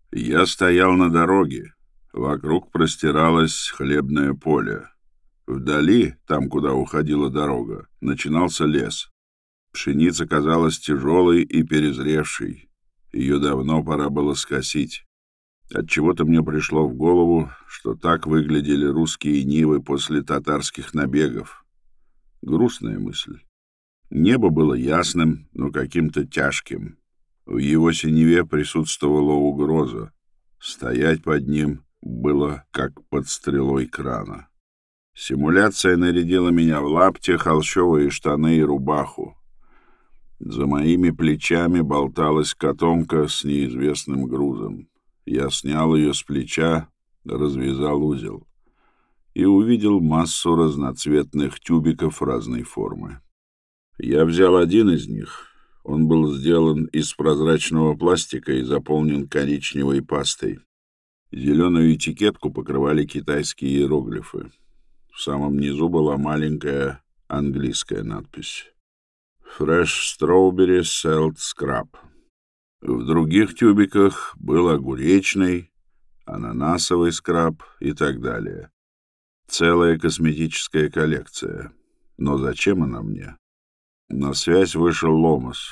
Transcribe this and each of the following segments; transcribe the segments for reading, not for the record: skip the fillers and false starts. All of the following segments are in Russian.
Я стоял на дороге. Вокруг простиралось хлебное поле. Вдали, там, куда уходила дорога, начинался лес. Пшеница казалась тяжелой и перезревшей. Ее давно пора было скосить. Отчего-то мне пришло в голову, что так выглядели русские нивы после татарских набегов. Грустная мысль. Небо было ясным, но каким-то тяжким. В его синеве присутствовала угроза. Стоять под ним было как под стрелой крана. Симуляция нарядила меня в лапти, холщовые штаны и рубаху. За моими плечами болталась котомка с неизвестным грузом. Я снял ее с плеча, развязал узел и увидел массу разноцветных тюбиков разной формы. Я взял один из них. Он был сделан из прозрачного пластика и заполнен коричневой пастой. Зеленую этикетку покрывали китайские иероглифы. В самом низу была маленькая английская надпись «Fresh Strawberry Salt Scrub». В других тюбиках был огуречный, ананасовый скраб и так далее. Целая косметическая коллекция. Но зачем она мне? На связь вышел Ломас.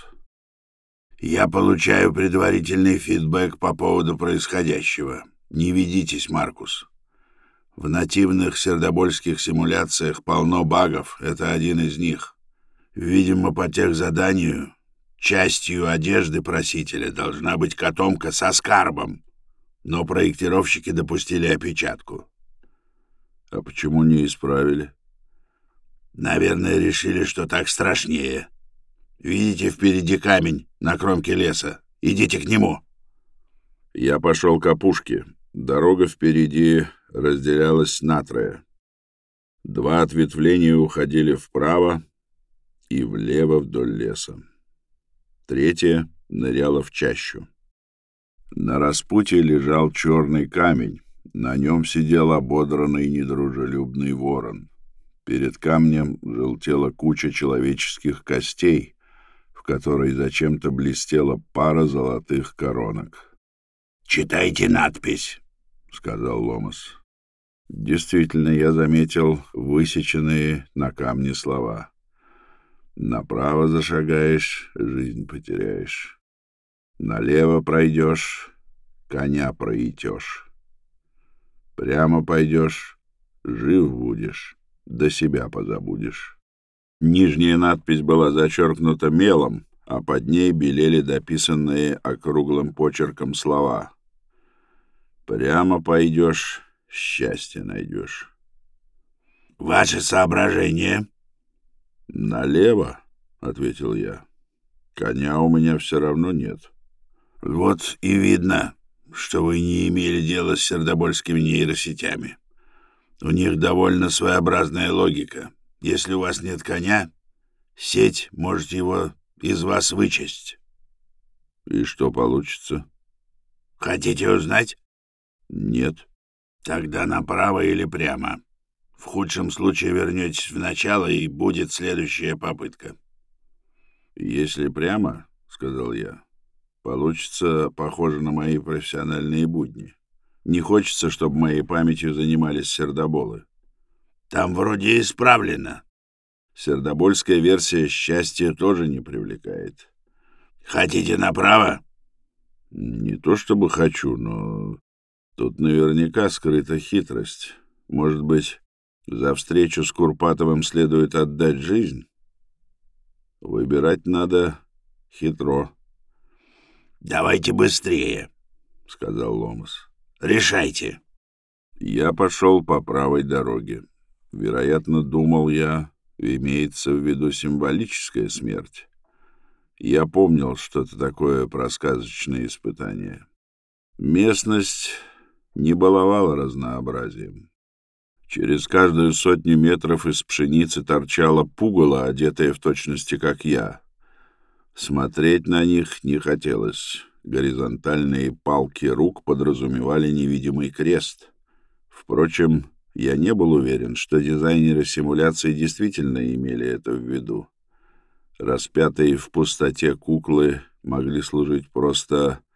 «Я получаю предварительный фидбэк по поводу происходящего. Не ведитесь, Маркус. В нативных сердобольских симуляциях полно багов, это один из них. Видимо, по техзаданию частью одежды просителя должна быть котомка со скарбом, но проектировщики допустили опечатку». «А почему не исправили?» «Наверное, решили, что так страшнее. Видите впереди камень на кромке леса? Идите к нему». Я пошел к опушке. Дорога впереди разделялась натрое. Два ответвления уходили вправо и влево вдоль леса. Третье ныряло в чащу. На распутье лежал черный камень. На нем сидел ободранный недружелюбный ворон. Перед камнем желтела куча человеческих костей, в которой зачем-то блестела пара золотых коронок. «Читайте надпись», — сказал Ломас. Действительно, я заметил высеченные на камне слова. «Направо зашагаешь, жизнь потеряешь. Налево пройдешь, коня проитешь. Прямо пойдешь, жив будешь, до себя позабудешь». Нижняя надпись была зачеркнута мелом, а под ней белели дописанные округлым почерком слова. «Прямо пойдешь, счастье найдешь». «Ваши соображения?» «Налево», — ответил я. «Коня у меня все равно нет». «Вот и видно, что вы не имели дела с сердобольскими нейросетями. У них довольно своеобразная логика. Если у вас нет коня, сеть может его из вас вычесть». «И что получится?» «Хотите узнать?» «Нет». «Тогда направо или прямо. В худшем случае вернетесь в начало, и будет следующая попытка». «Если прямо, — сказал я, — получится похоже на мои профессиональные будни. Не хочется, чтобы моей памятью занимались сердоболы». «Там вроде исправлено». «Сердобольская версия счастья тоже не привлекает». «Хотите направо?» «Не то чтобы хочу, но тут наверняка скрыта хитрость. Может быть, за встречу с Курпатовым следует отдать жизнь? Выбирать надо хитро». «Давайте быстрее», — сказал Ломас. «Решайте». Я пошел по правой дороге. Вероятно, думал я, имеется в виду символическая смерть. Я помнил что-то такое про сказочные испытания. Местность не баловала разнообразием. Через каждую 100 метров из пшеницы торчало пугало, одетое в точности, как я. Смотреть на них не хотелось. Горизонтальные палки рук подразумевали невидимый крест. Впрочем, я не был уверен, что дизайнеры симуляции действительно имели это в виду. Распятые в пустоте куклы могли служить просто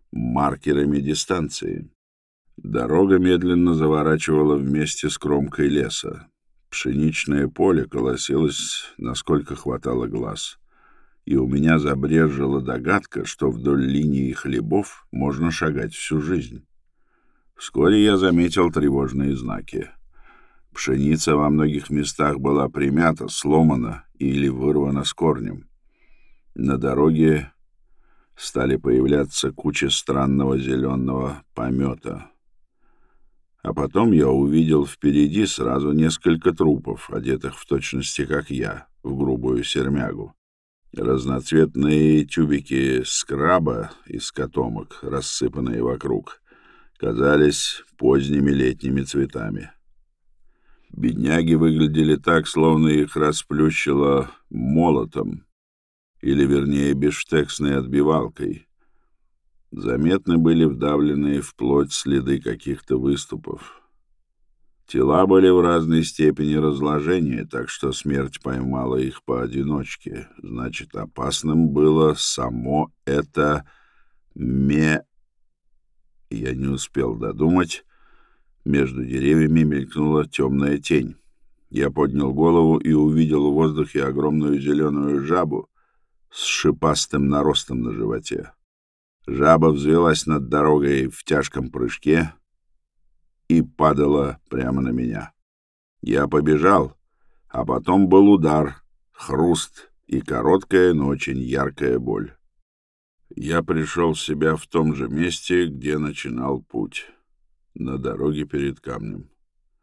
маркерами дистанции. Дорога медленно заворачивала вместе с кромкой леса. Пшеничное поле колосилось, насколько хватало глаз. И у меня забрежила догадка, что вдоль линии хлебов можно шагать всю жизнь. Вскоре я заметил тревожные знаки. Пшеница во многих местах была примята, сломана или вырвана с корнем. На дороге стали появляться кучи странного зеленого помета. А потом я увидел впереди сразу несколько трупов, одетых в точности, как я, в грубую сермягу. Разноцветные тюбики скраба из котомок, рассыпанные вокруг, казались поздними летними цветами. Бедняги выглядели так, словно их расплющило молотом, или, вернее, бифштексной отбивалкой. Заметны были вдавленные в плоть следы каких-то выступов. Тела были в разной степени разложения, так что смерть поймала их поодиночке. Значит, опасным было само это Я не успел додумать. Между деревьями мелькнула темная тень. Я поднял голову и увидел в воздухе огромную зеленую жабу с шипастым наростом на животе. Жаба взвелась над дорогой в тяжком прыжке и падала прямо на меня. Я побежал, а потом был удар, хруст и короткая, но очень яркая боль. Я пришел в себя в том же месте, где начинал путь, на дороге перед камнем.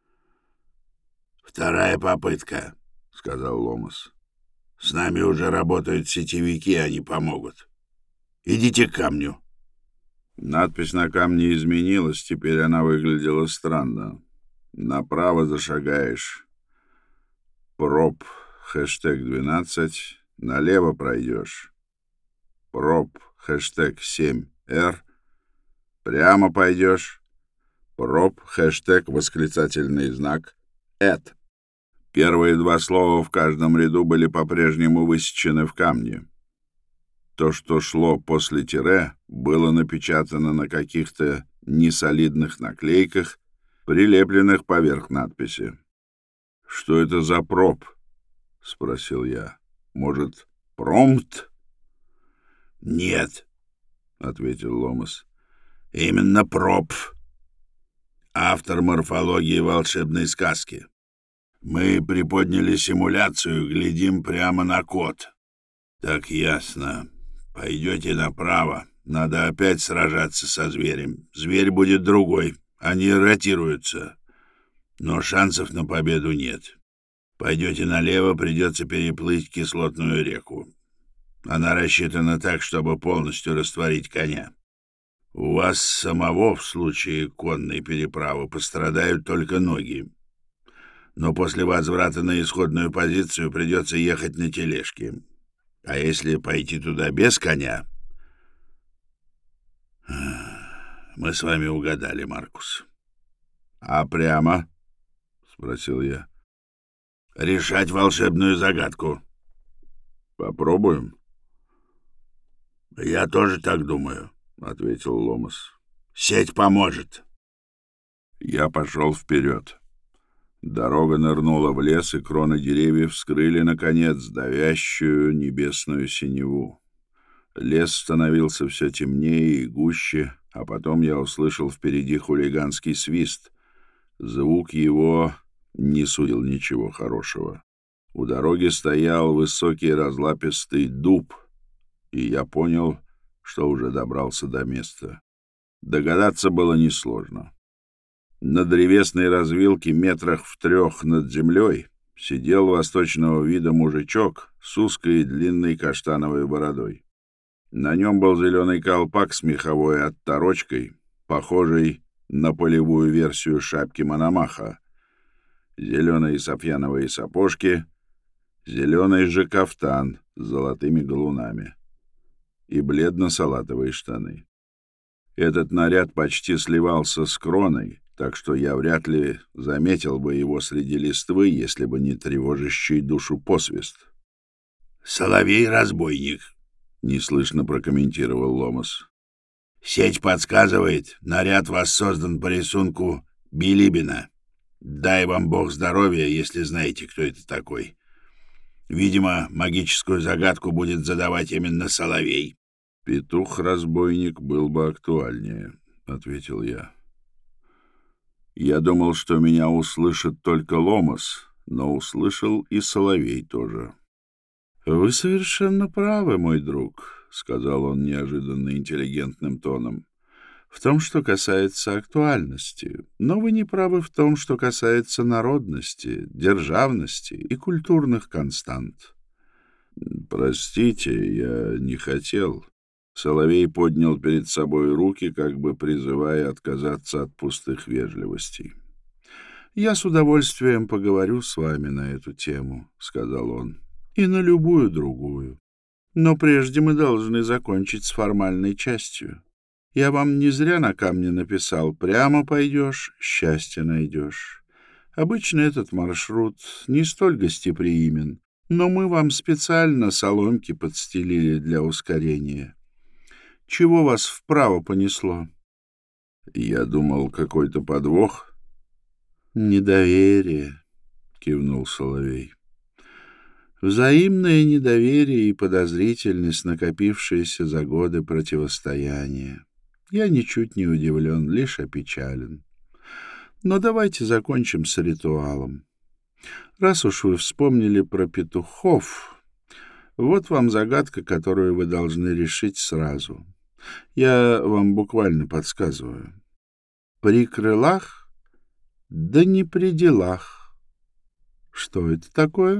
«Вторая попытка», — сказал Ломас. «С нами уже работают сетевики, они помогут. Идите к камню». Надпись на камне изменилась, теперь она выглядела странно. Направо зашагаешь. Проб, хэштег 12. Налево пройдешь. Проб, хэштег 7R. Прямо пойдешь. Проб, хэштег, восклицательный знак, «эд». Первые два слова в каждом ряду были по-прежнему высечены в камне. То, что шло после тире, было напечатано на каких-то несолидных наклейках, прилепленных поверх надписи. «Что это за проб?» — спросил я. «Может, промпт?» «Нет», — ответил Ломас. «Именно проб. Автор морфологии волшебной сказки. Мы приподняли симуляцию, глядим прямо на код». «Так ясно. Пойдете направо. Надо опять сражаться со зверем. Зверь будет другой. Они ротируются. Но шансов на победу нет. Пойдете налево, придется переплыть кислотную реку. Она рассчитана так, чтобы полностью растворить коня. У вас самого в случае конной переправы пострадают только ноги. Но после возврата на исходную позицию придется ехать на тележке. А если пойти туда без коня... Мы с вами угадали, Маркус. — А прямо? — спросил я. — Решать волшебную загадку. — Попробуем? — Я тоже так думаю, — ответил Ломас. — Сеть поможет. Я пошел вперед. Дорога нырнула в лес, и кроны деревьев скрыли, наконец, давящую небесную синеву. Лес становился все темнее и гуще, а потом я услышал впереди хулиганский свист. Звук его не сулил ничего хорошего. У дороги стоял высокий разлапистый дуб, и я понял, что уже добрался до места. Догадаться было несложно. На древесной развилке метрах в 3 над землей сидел восточного вида мужичок с узкой длинной каштановой бородой. На нем был зеленый колпак с меховой отторочкой, похожий на полевую версию шапки Мономаха, зеленые сафьяновые сапожки, зеленый же кафтан с золотыми галунами и бледно-салатовые штаны. Этот наряд почти сливался с кроной, так что я вряд ли заметил бы его среди листвы, если бы не тревожащий душу посвист. «Соловей-разбойник», — неслышно прокомментировал Ломас. Сеть подсказывает, наряд воссоздан по рисунку Билибина. Дай вам бог здоровья, если знаете, кто это такой. Видимо, магическую загадку будет задавать именно Соловей. «Петух-разбойник был бы актуальнее», — ответил я. Я думал, что меня услышит только Ломас, но услышал и Соловей тоже. «Вы совершенно правы, мой друг», — сказал он неожиданно интеллигентным тоном, «в том, что касается актуальности, но вы не правы в том, что касается народности, державности и культурных констант». «Простите, я не хотел». Соловей поднял перед собой руки, как бы призывая отказаться от пустых вежливостей. «Я с удовольствием поговорю с вами на эту тему», — сказал он, — «и на любую другую. Но прежде мы должны закончить с формальной частью. Я вам не зря на камне написал: прямо пойдешь, счастье найдешь. Обычно этот маршрут не столь гостеприимен, но мы вам специально соломки подстелили для ускорения. Чего вас вправо понесло?» «Я думал, какой-то подвох». «Недоверие», — кивнул Соловей. «Взаимное недоверие и подозрительность, накопившиеся за годы противостояния. Я ничуть не удивлен, лишь опечален. Но давайте закончим с ритуалом. Раз уж вы вспомнили про петухов, вот вам загадка, которую вы должны решить сразу. Я вам буквально подсказываю. При крылах, да не при делах. Что это такое?»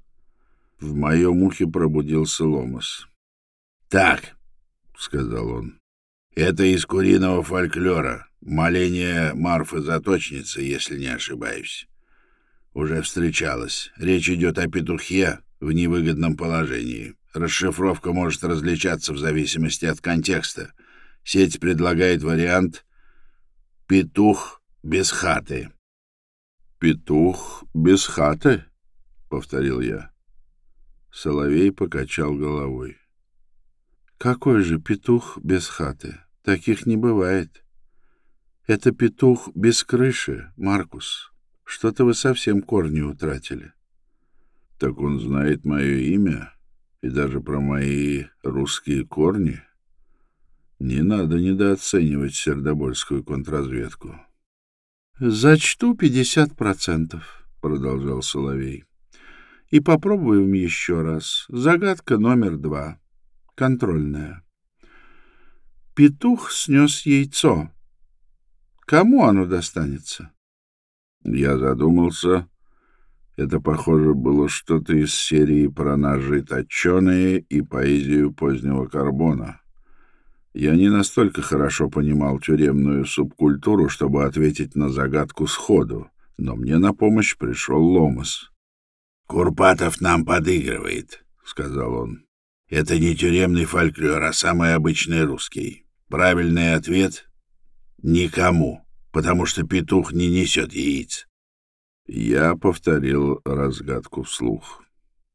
В моем ухе пробудился Ломас. «Так», — сказал он, — «это из куриного фольклора. Моление Марфы-заточницы, если не ошибаюсь. Уже встречалась. Речь идет о петухе в невыгодном положении. Расшифровка может различаться в зависимости от контекста. Сеть предлагает вариант «петух без хаты». «Петух без хаты?» — повторил я. Соловей покачал головой. «Какой же петух без хаты? Таких не бывает. Это петух без крыши, Маркус. Что-то вы совсем корни утратили». «Так он знает мое имя и даже про мои русские корни? Не надо недооценивать сердобольскую контрразведку». «Зачту 50%, — продолжал Соловей. И попробуем еще раз. Загадка номер 2. Контрольная. Петух снес яйцо. Кому оно достанется?» Я задумался. Это, похоже, было что-то из серии про ножи точеные и поэзию позднего карбона. Я не настолько хорошо понимал тюремную субкультуру, чтобы ответить на загадку сходу, но мне на помощь пришел Ломас. «Курпатов нам подыгрывает», — сказал он. «Это не тюремный фольклор, а самый обычный русский. Правильный ответ — никому, потому что петух не несет яиц». Я повторил разгадку вслух.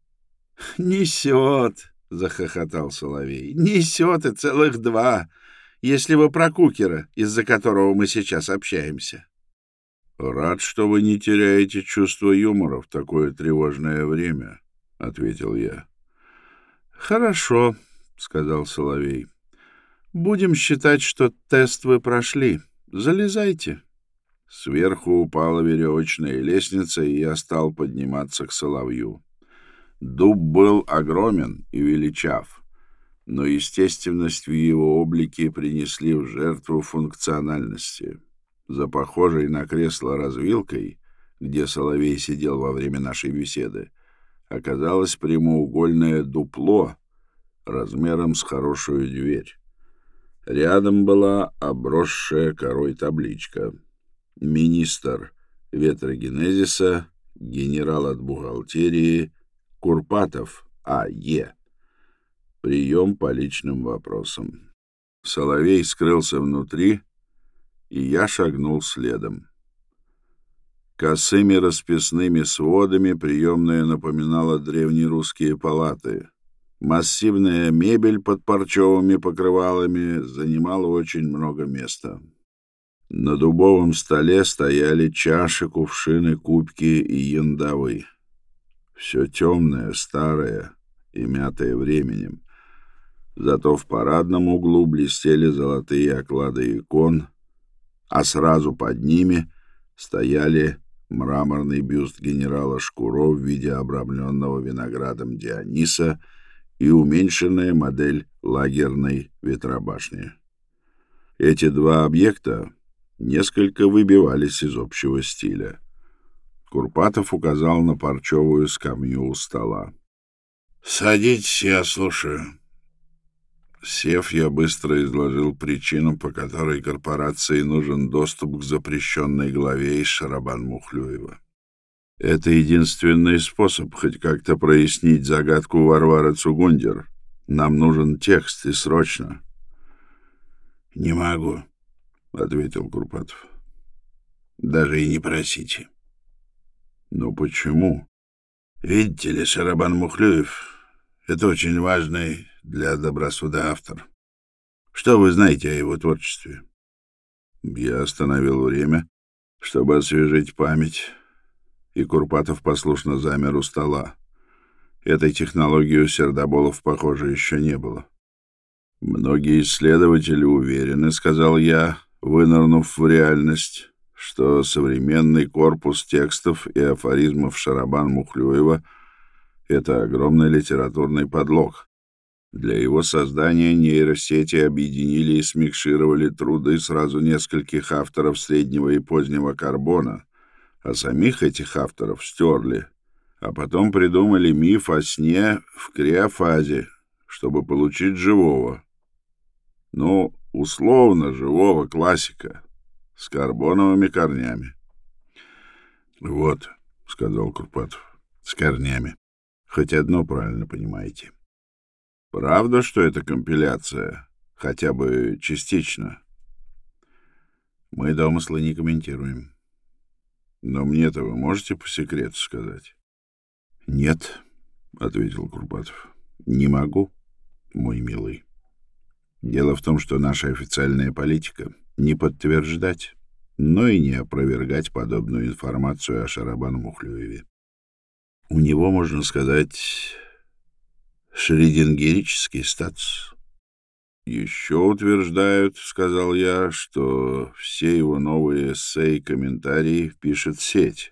«Несет!» — захохотал Соловей. «Несет и целых 2, если вы про кукера, из-за которого мы сейчас общаемся». «Рад, что вы не теряете чувство юмора в такое тревожное время», — ответил я. «Хорошо», — сказал Соловей. «Будем считать, что тест вы прошли. Залезайте». Сверху упала веревочная лестница, и я стал подниматься к Соловью. Дуб был огромен и величав, но естественность в его облике принесли в жертву функциональности. За похожей на кресло развилкой, где Соловей сидел во время нашей беседы, оказалось прямоугольное дупло размером с хорошую дверь. Рядом была обросшая корой табличка: «Министр ветрогенезиса, генерал от бухгалтерии Курпатов А.Е. Прием по личным вопросам». Соловей скрылся внутри, и я шагнул следом. Косыми расписными сводами приемная напоминала древнерусские палаты. Массивная мебель под парчевыми покрывалами занимала очень много места. На дубовом столе стояли чаши, кувшины, кубки и яндавы. Все темное, старое и мятое временем. Зато в парадном углу блестели золотые оклады икон, а сразу под ними стояли мраморный бюст генерала Шкуро в виде обрамленного виноградом Диониса и уменьшенная модель лагерной ветробашни. Эти два объекта несколько выбивались из общего стиля. Курпатов указал на парчевую скамью у стола. «Садитесь, я слушаю». Сев, я быстро изложил причину, по которой корпорации нужен доступ к запрещенной главе из Шарабан-Мухлюева. Это единственный способ хоть как-то прояснить загадку Варвары Цугундер. Нам нужен текст, и срочно. — Не могу, — ответил Курпатов. — Даже и не просите. — Но почему? — Видите ли, Шарабан-Мухлюев — это очень важный для добросуда автор. Что вы знаете о его творчестве? Я остановил время, чтобы освежить память, и Курпатов послушно замер у стола. Этой технологии у Сердоболов, похоже, еще не было. «Многие исследователи уверены, — сказал я, вынырнув в реальность, — что современный корпус текстов и афоризмов Шарабан-Мухлюева — это огромный литературный подлог. Для его создания нейросети объединили и смикшировали труды сразу нескольких авторов среднего и позднего карбона, а самих этих авторов стерли, а потом придумали миф о сне в криофазе, чтобы получить живого. Ну, условно живого классика с карбоновыми корнями. — Вот, — сказал Курпатов, — с корнями. Хоть одно правильно понимаете. Правда, что это компиляция? Хотя бы частично? Мы домыслы не комментируем. Но мне-то вы можете по секрету сказать? — Нет, — ответил Курпатов. — Не могу, мой милый. Дело в том, что наша официальная политика — не подтверждать, но и не опровергать подобную информацию о Шарабан-Мухлюеве. У него, можно сказать, шрёдингерический статус. «Еще утверждают, — сказал я, — что все его новые эссе и комментарии пишет сеть.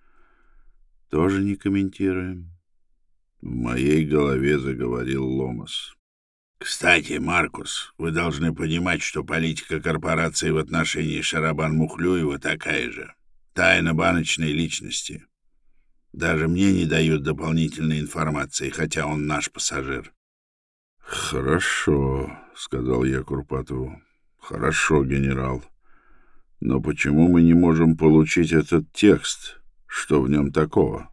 Тоже не комментируем». В моей голове заговорил Ломас. — Кстати, Маркус, вы должны понимать, что политика корпорации в отношении Шарабан-Мухлюева такая же. Тайна баночной личности. Даже мне не дают дополнительной информации, хотя он наш пассажир. — Хорошо, — сказал я Курпатову. — Хорошо, генерал. Но почему мы не можем получить этот текст? Что в нем такого?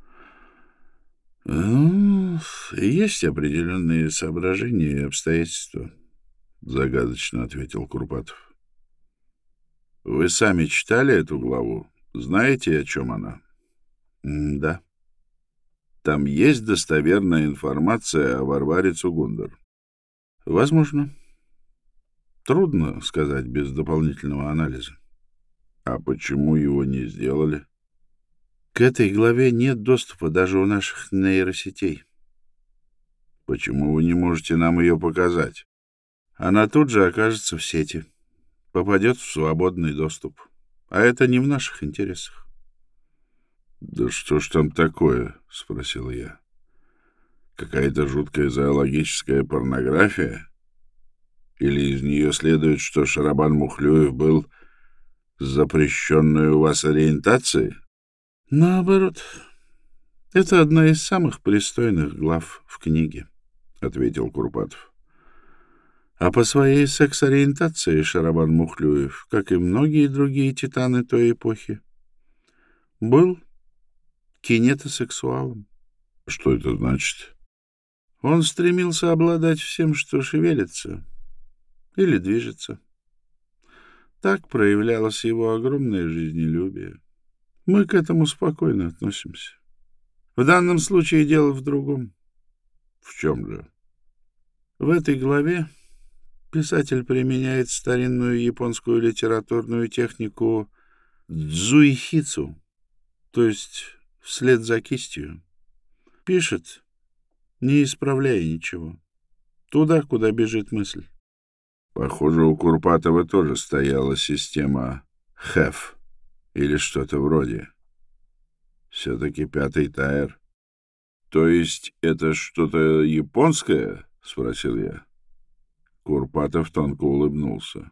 — Есть определенные соображения и обстоятельства, — загадочно ответил Курпатов. — Вы сами читали эту главу? Знаете, о чем она? — Да. Там есть достоверная информация о Варваре Цугундер? — Возможно. Трудно сказать без дополнительного анализа. — А почему его не сделали? К этой главе нет доступа даже у наших нейросетей. Почему вы не можете нам ее показать? Она тут же окажется в сети, попадет в свободный доступ. А это не в наших интересах. — Да что ж там такое? — спросил я. — Какая-то жуткая зоологическая порнография? Или из нее следует, что Шарабан-Мухлюев был с запрещенной у вас ориентацией? — Наоборот. Это одна из самых пристойных глав в книге, — ответил Курпатов. А по своей секс-ориентации Шарабан-Мухлюев, как и многие другие титаны той эпохи, был кинетосексуалом. — Что это значит? Он стремился обладать всем, что шевелится или движется. Так проявлялось его огромное жизнелюбие. Мы к этому спокойно относимся. В данном случае дело в другом. В чем же? В этой главе писатель применяет старинную японскую литературную технику дзуихицу, то есть вслед за кистью. Пишет, не исправляя ничего. Туда, куда бежит мысль. Похоже, у Курпатова тоже стояла система ХЭФ или что-то вроде. Все-таки 5-й тайр. То есть это что-то японское? — спросил я. Курпатов тонко улыбнулся.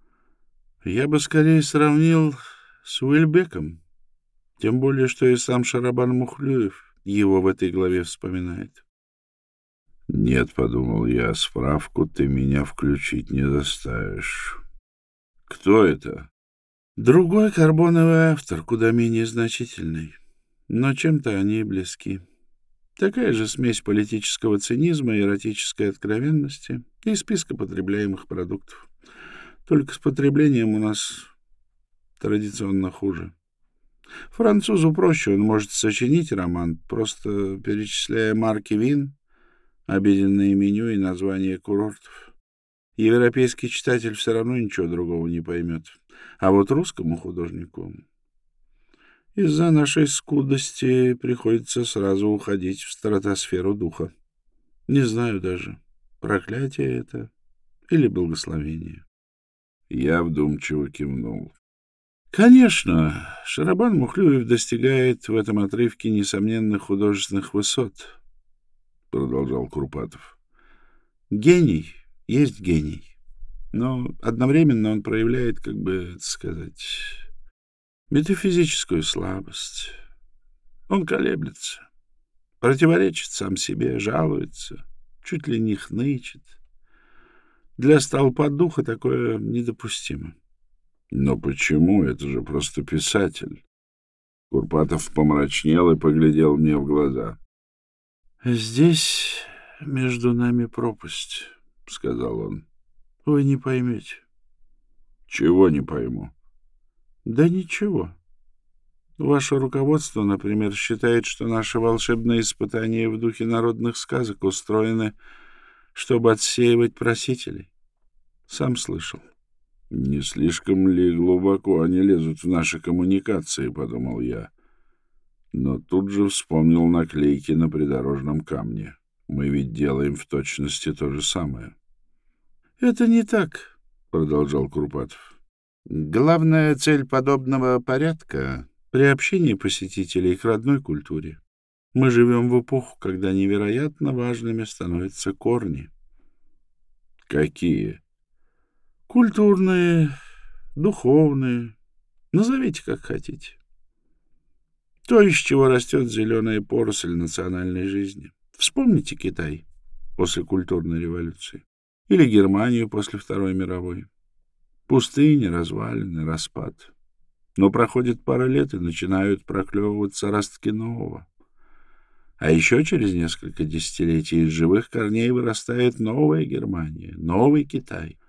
Я бы скорее сравнил с Уильбеком. Тем более, что и сам Шарабан Мухлюев его в этой главе вспоминает. «Нет, — подумал я, — справку ты меня включить не заставишь. Кто это?» Другой карбоновый автор, куда менее значительный. Но чем-то они близки. Такая же смесь политического цинизма и эротической откровенности и списка потребляемых продуктов. Только с потреблением у нас традиционно хуже. Французу проще, он может сочинить роман, просто перечисляя марки вин, обеденное меню и названия курортов. Европейский читатель все равно ничего другого не поймет. А вот русскому художнику из-за нашей скудости приходится сразу уходить в стратосферу духа. Не знаю даже, проклятие это или благословение. Я вдумчиво кивнул. Конечно, Шарабан Мухлюев достигает в этом отрывке несомненных художественных высот, продолжал Курпатов. Гений есть гений, но одновременно он проявляет, как бы это сказать, метафизическую слабость. Он колеблется, противоречит сам себе, жалуется, чуть ли не хнычет. Для столпа духа такое недопустимо. Но почему? Это же просто писатель. Курпатов помрачнел и поглядел мне в глаза. «Здесь между нами пропасть», — сказал он. «Вы не поймете». «Чего не пойму?» «Да ничего. Ваше руководство, например, считает, что наши волшебные испытания в духе народных сказок устроены, чтобы отсеивать просителей. Сам слышал». «Не слишком ли глубоко они лезут в наши коммуникации?» — подумал я. Но тут же вспомнил наклейки на придорожном камне. Мы ведь делаем в точности то же самое. «Это не так», — продолжал Курпатов. «Главная цель подобного порядка — приобщение посетителей к родной культуре. Мы живем в эпоху, когда невероятно важными становятся корни». «Какие?» «Культурные, духовные, назовите как хотите. То, из чего растет зеленая поросль национальной жизни. Вспомните Китай после культурной революции или Германию после Второй мировой. Пустыни, развалины, распад. Но проходит пара лет, и начинают проклевываться ростки нового. А еще через несколько десятилетий из живых корней вырастает новая Германия, новый Китай.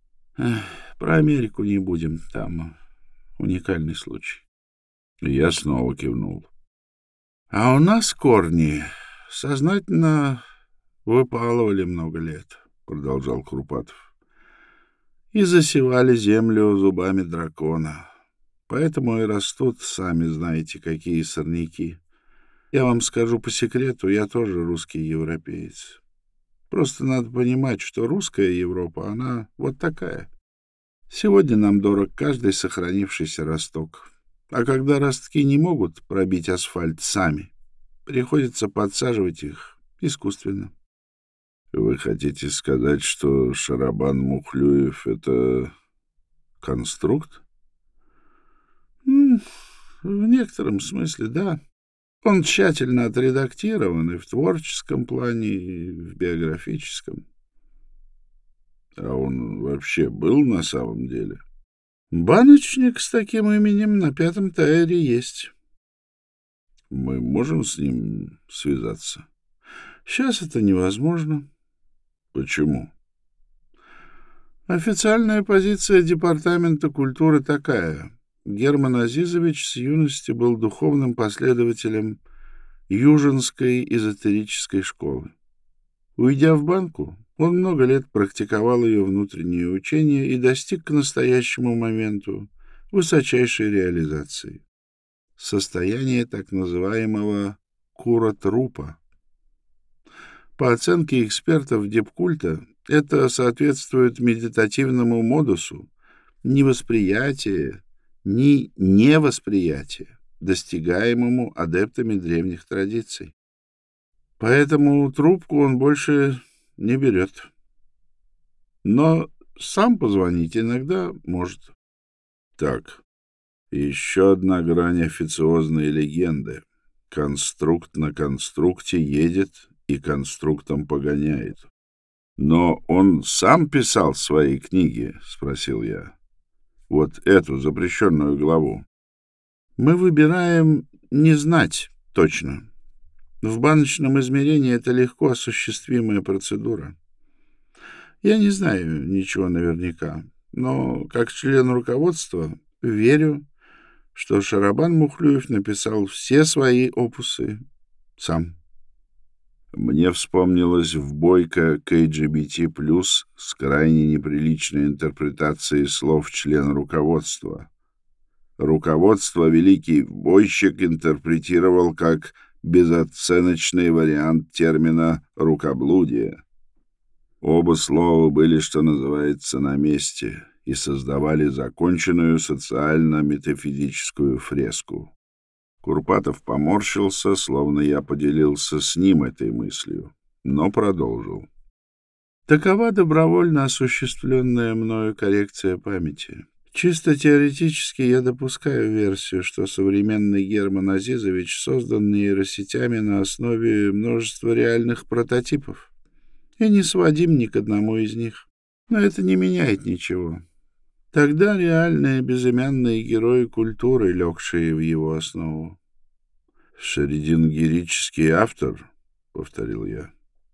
Про Америку не будем, там уникальный случай». Я снова кивнул. «А у нас корни сознательно выпалывали много лет», — продолжал Крупатов, «и засевали землю зубами дракона. Поэтому и растут, сами знаете, какие сорняки. Я вам скажу по секрету, я тоже русский европеец. Просто надо понимать, что русская Европа, она вот такая. Сегодня нам дорог каждый сохранившийся росток. А когда ростки не могут пробить асфальт сами, приходится подсаживать их искусственно». «Вы хотите сказать, что Шарабан Мухлюев — это конструкт?» В некотором смысле, да. Он тщательно отредактирован и в творческом плане, и в биографическом. «А он вообще был на самом деле?» «Баночник с таким именем на 5-м тайре есть». «Мы можем с ним связаться?» «Сейчас это невозможно». «Почему?» «Официальная позиция Департамента культуры такая. Герман Азизович с юности был духовным последователем Южинской эзотерической школы. Уйдя в банку, он много лет практиковал ее внутренние учения и достиг к настоящему моменту высочайшей реализации. Состояние так называемого кура-трупа. По оценке экспертов дипкульта, это соответствует медитативному модусу ни восприятия, ни невосприятия, достигаемому адептами древних традиций. Поэтому трубку он больше не берет. Но сам позвонить иногда может. Так, еще одна грань официозной легенды. Конструкт на конструкте едет и конструктом погоняет. Но он сам писал свои книги, спросил я. Вот эту запрещенную главу. Мы выбираем не знать точно. В баночном измерении это легко осуществимая процедура. Я не знаю ничего наверняка, но как член руководства верю, что Шарабан Мухлюев написал все свои опусы сам. Мне вспомнилось в бойко КГБТ+, с крайне неприличной интерпретацией слов члена руководства. Руководство великий бойщик интерпретировал как безоценочный вариант термина «рукоблудие». Оба слова были, что называется, на месте и создавали законченную социально-метафизическую фреску. Курпатов поморщился, словно я поделился с ним этой мыслью, но продолжил. Такова добровольно осуществленная мною коррекция памяти. Чисто теоретически я допускаю версию, что современный Герман Азизович создан нейросетями на основе множества реальных прототипов и не сводим ни к одному из них. Но это не меняет ничего. Тогда реальные безымянные герои культуры, легшие в его основу. «Шредингерический автор», — повторил я.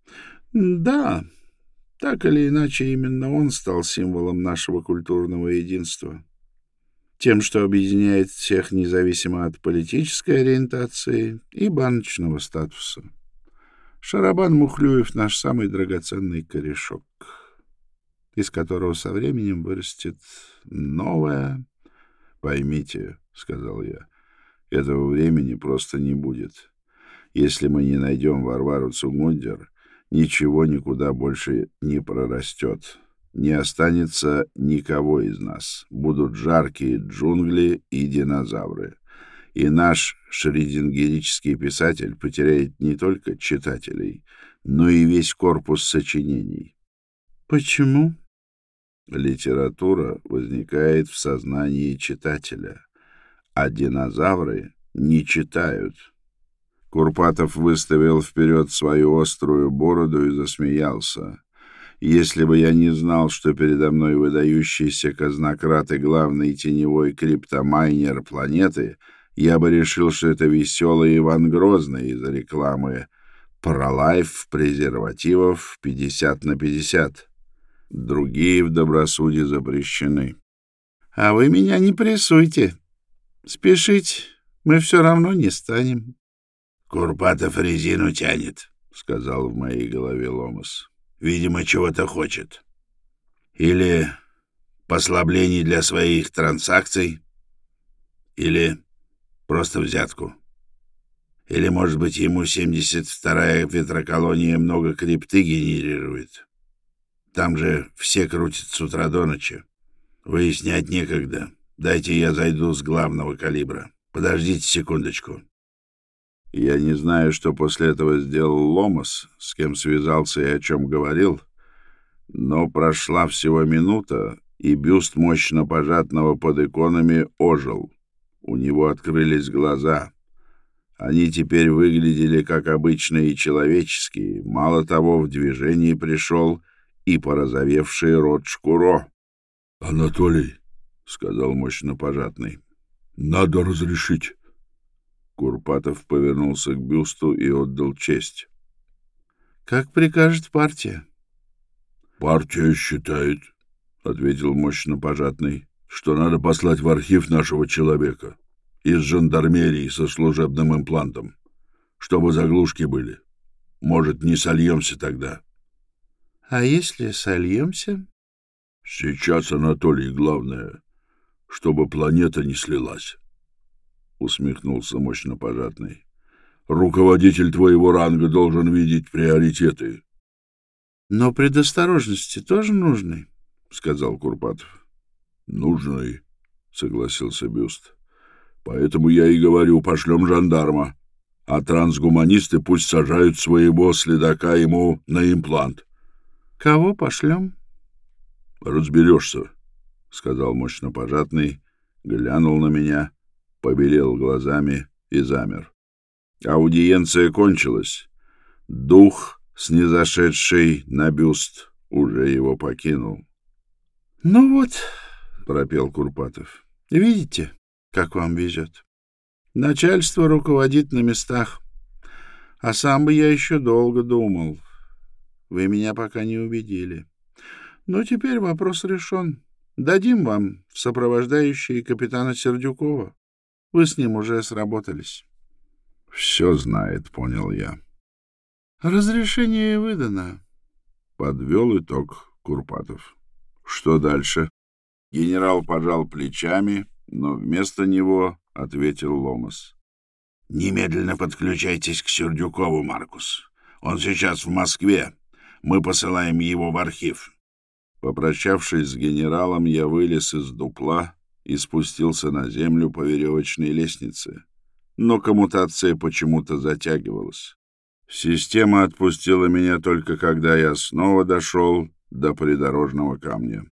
Да, так или иначе, именно он стал символом нашего культурного единства. Тем, что объединяет всех независимо от политической ориентации и баночного статуса. Шарабан Мухлюев — наш самый драгоценный корешок, из которого со временем вырастет новое. «Поймите», — сказал я, — «этого времени просто не будет. Если мы не найдем Варвару Цугундер, ничего никуда больше не прорастет. Не останется никого из нас. Будут жаркие джунгли и динозавры. И наш шредингерический писатель потеряет не только читателей, но и весь корпус сочинений». Почему? Литература возникает в сознании читателя, а динозавры не читают. Курпатов выставил вперед свою острую бороду и засмеялся. Если бы я не знал, что передо мной выдающийся казнократ и главный теневой криптомайнер планеты, я бы решил, что это веселый Иван Грозный из рекламы «Пролайф презервативов 50/50». Другие в добросуде запрещены. — А вы меня не прессуйте. Спешить мы все равно не станем. — Курпатов резину тянет, — сказал в моей голове Ломас. — Видимо, чего-то хочет. Или послаблений для своих транзакций, или просто взятку. Или, может быть, ему 72-я ветроколония много крипты генерирует. Там же все крутят с утра до ночи. Выяснять некогда. Дайте я зайду с главного калибра. Подождите секундочку. Я не знаю, что после этого сделал Ломас, с кем связался и о чем говорил, но прошла всего минута, и бюст мощно пожатного под иконами ожил. У него открылись глаза. Они теперь выглядели как обычные и человеческие. Мало того, в движении пришел и порозовевший рот Шкуро. — Анатолий, — сказал мощно пожатный, — надо разрешить. Курпатов повернулся к бюсту и отдал честь. — Как прикажет партия. — Партия считает, — ответил мощно пожатный, — что надо послать в архив нашего человека из жандармерии со служебным имплантом, чтобы заглушки были. Может, не сольемся тогда. А если сольемся? Сейчас, Анатолий, главное, чтобы планета не слилась, — усмехнулся мощно пожатный. Руководитель твоего ранга должен видеть приоритеты. — Но предосторожности тоже нужны, — сказал Курпатов. — Нужны, — согласился Бюст. — Поэтому я и говорю, пошлем жандарма, а трансгуманисты пусть сажают своего следака ему на имплант. — Кого пошлем? — Разберешься, — сказал мощно пожатный, глянул на меня, побелел глазами и замер. Аудиенция кончилась. Дух, снизошедший на Бюст, уже его покинул. — Ну вот, — пропел Курпатов, — видите, как вам везет. Начальство руководит на местах, а сам бы я еще долго думал. Вы меня пока не убедили. Но теперь вопрос решен. Дадим вам в сопровождающие капитана Сердюкова. Вы с ним уже сработались. — Все знает, понял я. — Разрешение выдано. Подвел итог Курпатов. — Что дальше? Генерал пожал плечами, но вместо него ответил Ломас. — Немедленно подключайтесь к Сердюкову, Маркус. Он сейчас в Москве. Мы посылаем его в архив. Попрощавшись с генералом, я вылез из дупла и спустился на землю по веревочной лестнице. Но коммутация почему-то затягивалась. Система отпустила меня только когда я снова дошел до придорожного камня.